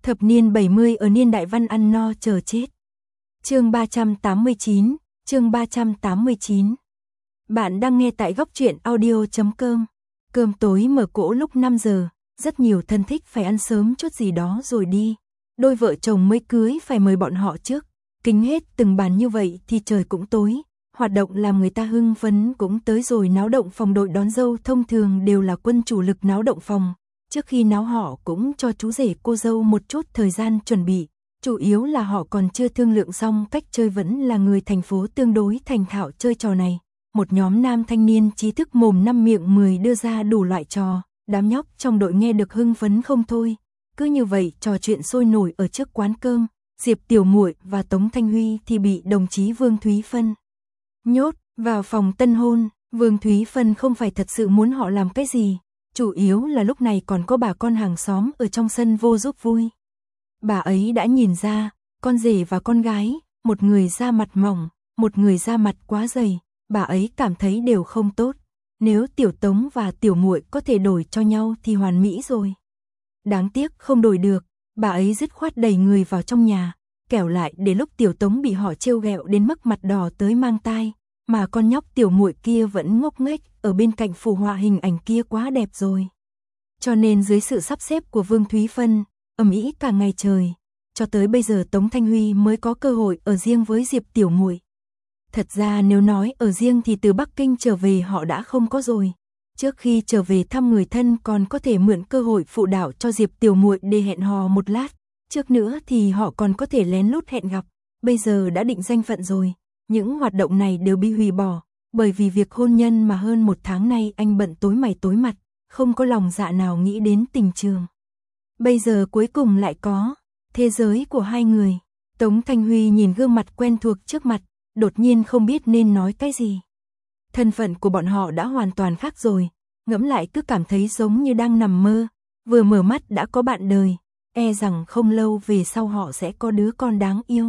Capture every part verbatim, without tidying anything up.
Thập niên bảy mươi ở niên đại văn ăn no chờ chết. Chương ba trăm tám mươi chín, chương ba trăm tám mươi chín. Bạn đang nghe tại góc truyện audio chấm com. Cơm tối mở cỗ lúc năm giờ, rất nhiều thân thích phải ăn sớm chút gì đó rồi đi. Đôi vợ chồng mới cưới phải mời bọn họ trước. Kính hết từng bàn như vậy thì trời cũng tối. Hoạt động làm người ta hưng phấn cũng tới rồi. Náo động phòng đội đón dâu thông thường đều là quân chủ lực náo động phòng. Trước khi náo họ cũng cho chú rể cô dâu một chút thời gian chuẩn bị. Chủ yếu là họ còn chưa thương lượng xong cách chơi, vẫn là người thành phố tương đối thành thạo chơi trò này. Một nhóm nam thanh niên trí thức mồm năm miệng mười đưa ra đủ loại trò. Đám nhóc trong đội nghe được hưng phấn không thôi. Cứ như vậy trò chuyện sôi nổi ở trước quán cơm. Diệp Tiểu Muội và Tống Thanh Huy thì bị đồng chí Vương Thúy Phân nhốt vào phòng tân hôn. Vương Thúy Phân không phải thật sự muốn họ làm cái gì. Chủ yếu là lúc này còn có bà con hàng xóm ở trong sân vô giúp vui. Bà ấy đã nhìn ra, con rể và con gái, một người da mặt mỏng, một người da mặt quá dày, bà ấy cảm thấy đều không tốt. Nếu Tiểu Tống và Tiểu Muội có thể đổi cho nhau thì hoàn mỹ rồi. Đáng tiếc không đổi được, bà ấy dứt khoát đẩy người vào trong nhà, kẻo lại để lúc Tiểu Tống bị họ trêu ghẹo đến mức mặt đỏ tới mang tai, mà con nhóc Tiểu Muội kia vẫn ngốc nghếch ở bên cạnh phù họa hình ảnh kia quá đẹp rồi. Cho nên dưới sự sắp xếp của Vương Thúy Phân, ầm ĩ cả ngày trời, cho tới bây giờ Tống Thanh Huy mới có cơ hội ở riêng với Diệp Tiểu Muội. Thật ra nếu nói ở riêng thì từ Bắc Kinh trở về họ đã không có rồi. Trước khi trở về thăm người thân còn có thể mượn cơ hội phụ đạo cho Diệp Tiểu Muội để hẹn hò một lát. Trước nữa thì họ còn có thể lén lút hẹn gặp. Bây giờ đã định danh phận rồi, những hoạt động này đều bị hủy bỏ. Bởi vì việc hôn nhân mà hơn một tháng nay anh bận tối mày tối mặt, không có lòng dạ nào nghĩ đến tình trường. Bây giờ cuối cùng lại có thế giới của hai người. Tống Thanh Huy nhìn gương mặt quen thuộc trước mặt, đột nhiên không biết nên nói cái gì. Thân phận của bọn họ đã hoàn toàn khác rồi, ngẫm lại cứ cảm thấy giống như đang nằm mơ. Vừa mở mắt đã có bạn đời, e rằng không lâu về sau họ sẽ có đứa con đáng yêu.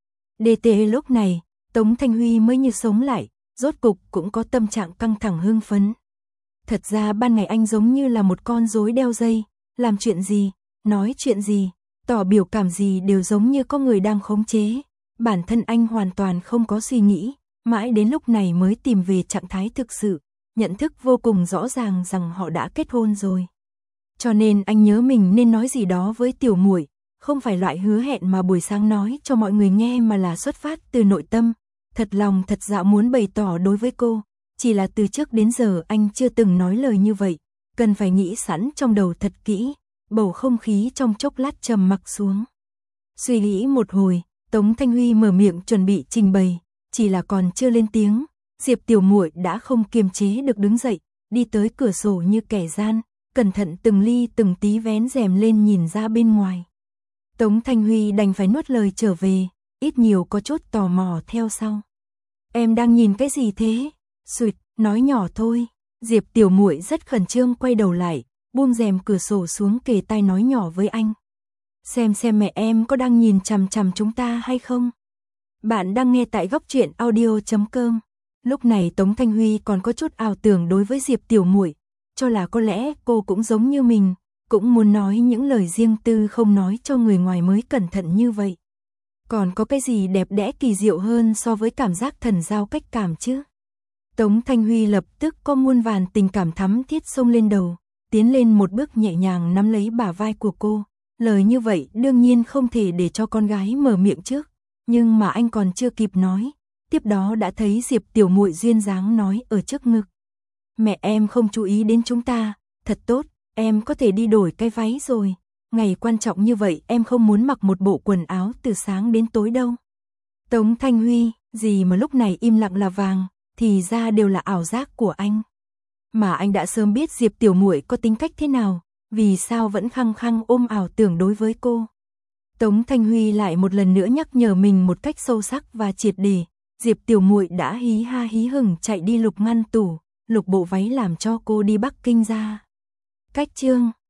đê tê lúc này, Tống Thanh Huy mới như sống lại. Rốt cục cũng có tâm trạng căng thẳng hưng phấn. Thật ra ban ngày anh giống như là một con rối đeo dây, làm chuyện gì, nói chuyện gì, tỏ biểu cảm gì đều giống như có người đang khống chế. Bản thân anh hoàn toàn không có suy nghĩ, mãi đến lúc này mới tìm về trạng thái thực sự, nhận thức vô cùng rõ ràng rằng họ đã kết hôn rồi. Cho nên anh nhớ mình nên nói gì đó với Tiểu Muội, không phải loại hứa hẹn mà buổi sáng nói cho mọi người nghe mà là xuất phát từ nội tâm. Thật lòng thật dạ muốn bày tỏ đối với cô, chỉ là từ trước đến giờ anh chưa từng nói lời như vậy, cần phải nghĩ sẵn trong đầu thật kỹ. Bầu không khí trong chốc lát trầm mặc xuống. Suy nghĩ một hồi, Tống Thanh Huy mở miệng chuẩn bị trình bày, chỉ là còn chưa lên tiếng, Diệp Tiểu Muội đã không kiềm chế được đứng dậy, đi tới cửa sổ như kẻ gian, cẩn thận từng ly từng tí vén rèm lên nhìn ra bên ngoài. Tống Thanh Huy đành phải nuốt lời trở về, ít nhiều có chút tò mò theo sau. Em đang nhìn cái gì thế? Sụt, nói nhỏ thôi. Diệp Tiểu Muội rất khẩn trương quay đầu lại, buông rèm cửa sổ xuống kề tai nói nhỏ với anh. Xem xem mẹ em có đang nhìn chằm chằm chúng ta hay không? Bạn đang nghe tại góc truyện audio chấm com. Lúc này Tống Thanh Huy còn có chút ảo tưởng đối với Diệp Tiểu Muội, cho là có lẽ cô cũng giống như mình, cũng muốn nói những lời riêng tư không nói cho người ngoài mới cẩn thận như vậy. Còn có cái gì đẹp đẽ kỳ diệu hơn so với cảm giác thần giao cách cảm chứ? Tống Thanh Huy lập tức có muôn vàn tình cảm thắm thiết xông lên đầu, tiến lên một bước nhẹ nhàng nắm lấy bả vai của cô. Lời như vậy đương nhiên không thể để cho con gái mở miệng trước, nhưng mà anh còn chưa kịp nói, tiếp đó đã thấy Diệp Tiểu Muội duyên dáng nói ở trước ngực. Mẹ em không chú ý đến chúng ta, thật tốt, em có thể đi đổi cái váy rồi. Ngày quan trọng như vậy em không muốn mặc một bộ quần áo từ sáng đến tối đâu. Tống Thanh Huy, gì mà lúc này im lặng là vàng, thì ra đều là ảo giác của anh. Mà anh đã sớm biết Diệp Tiểu Muội có tính cách thế nào, vì sao vẫn khăng khăng ôm ảo tưởng đối với cô. Tống Thanh Huy lại một lần nữa nhắc nhở mình một cách sâu sắc và triệt để. Diệp Tiểu Muội đã hí ha hí hửng chạy đi lục ngăn tủ, lục bộ váy làm cho cô đi Bắc Kinh ra. Cách chương